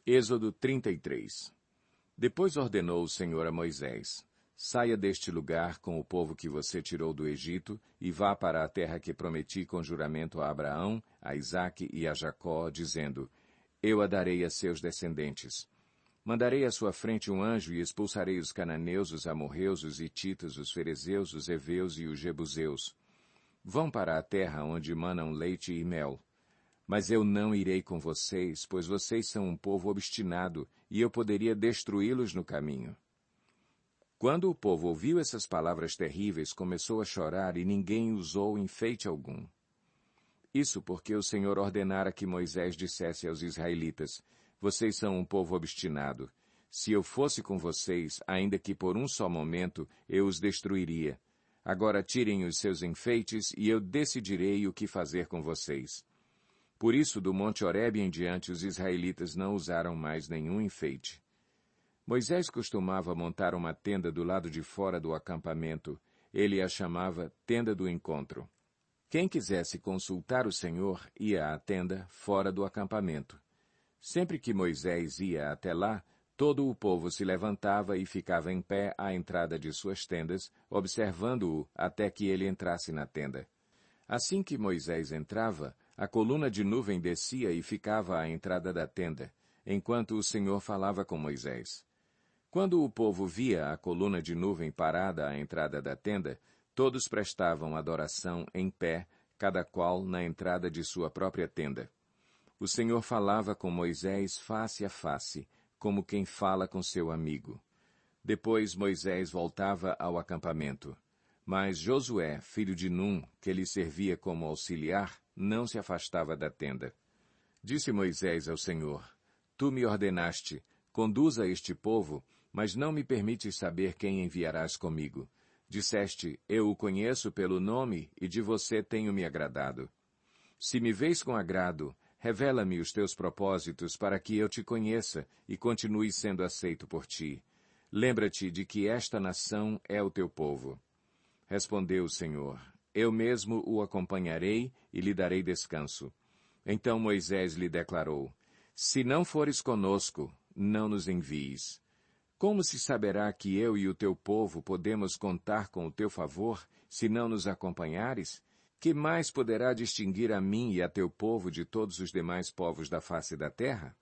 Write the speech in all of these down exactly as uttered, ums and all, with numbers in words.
Êxodo trinta e três. Depois ordenou o Senhor a Moisés: saia deste lugar com o povo que você tirou do Egito e vá para a terra que prometi com juramento a Abraão, a Isaque e a Jacó, dizendo: eu a darei a seus descendentes. Mandarei à sua frente um anjo e expulsarei os cananeus, os amorreus, os hititas, os ferezeus, os heveus e os jebuseus. Vão para a terra onde manam leite e mel. Mas eu não irei com vocês, pois vocês são um povo obstinado, e eu poderia destruí-los no caminho. Quando o povo ouviu essas palavras terríveis, começou a chorar, e ninguém usou enfeite algum. Isso porque o Senhor ordenara que Moisés dissesse aos israelitas: vocês são um povo obstinado. Se eu fosse com vocês, ainda que por um só momento, eu os destruiria. Agora tirem os seus enfeites, e eu decidirei o que fazer com vocês. Por isso, do Monte Horebe em diante, os israelitas não usaram mais nenhum enfeite. Moisés costumava montar uma tenda do lado de fora do acampamento. Ele a chamava Tenda do Encontro. Quem quisesse consultar o Senhor ia à tenda fora do acampamento. Sempre que Moisés ia até lá, todo o povo se levantava e ficava em pé à entrada de suas tendas, observando-o até que ele entrasse na tenda. Assim que Moisés entrava, a coluna de nuvem descia e ficava à entrada da tenda, enquanto o Senhor falava com Moisés. Quando o povo via a coluna de nuvem parada à entrada da tenda, todos prestavam adoração em pé, cada qual na entrada de sua própria tenda. O Senhor falava com Moisés face a face, como quem fala com seu amigo. Depois Moisés voltava ao acampamento. Mas Josué, filho de Num, que lhe servia como auxiliar, não se afastava da tenda. Disse Moisés ao Senhor: tu me ordenaste, conduza este povo, mas não me permites saber quem enviarás comigo. Disseste: eu o conheço pelo nome e de você tenho me agradado. Se me vês com agrado, revela-me os teus propósitos para que eu te conheça e continue sendo aceito por ti. Lembra-te de que esta nação é o teu povo. Respondeu o Senhor: eu mesmo o acompanharei e lhe darei descanso. Então Moisés lhe declarou: se não fores conosco, não nos envies. Como se saberá que eu e o teu povo podemos contar com o teu favor, se não nos acompanhares? Que mais poderá distinguir a mim e a teu povo de todos os demais povos da face da terra?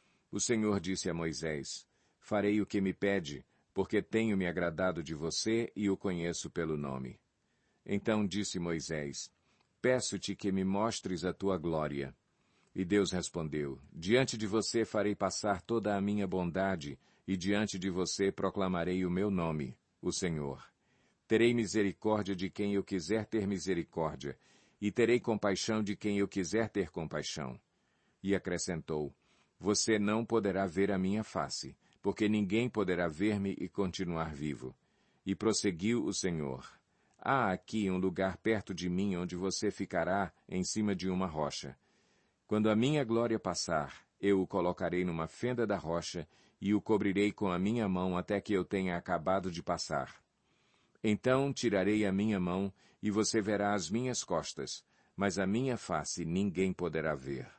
O Senhor disse a Moisés: farei o que me pede, porque tenho me agradado de você e o conheço pelo nome. Então disse Moisés: peço-te que me mostres a tua glória. E Deus respondeu: diante de você farei passar toda a minha bondade, e diante de você proclamarei o meu nome, o Senhor. Terei misericórdia de quem eu quiser ter misericórdia, e terei compaixão de quem eu quiser ter compaixão. E acrescentou: você não poderá ver a minha face, porque ninguém poderá ver-me e continuar vivo. E prosseguiu o Senhor: há aqui um lugar perto de mim onde você ficará em cima de uma rocha. Quando a minha glória passar, eu o colocarei numa fenda da rocha e o cobrirei com a minha mão até que eu tenha acabado de passar. Então tirarei a minha mão e você verá as minhas costas, mas a minha face ninguém poderá ver.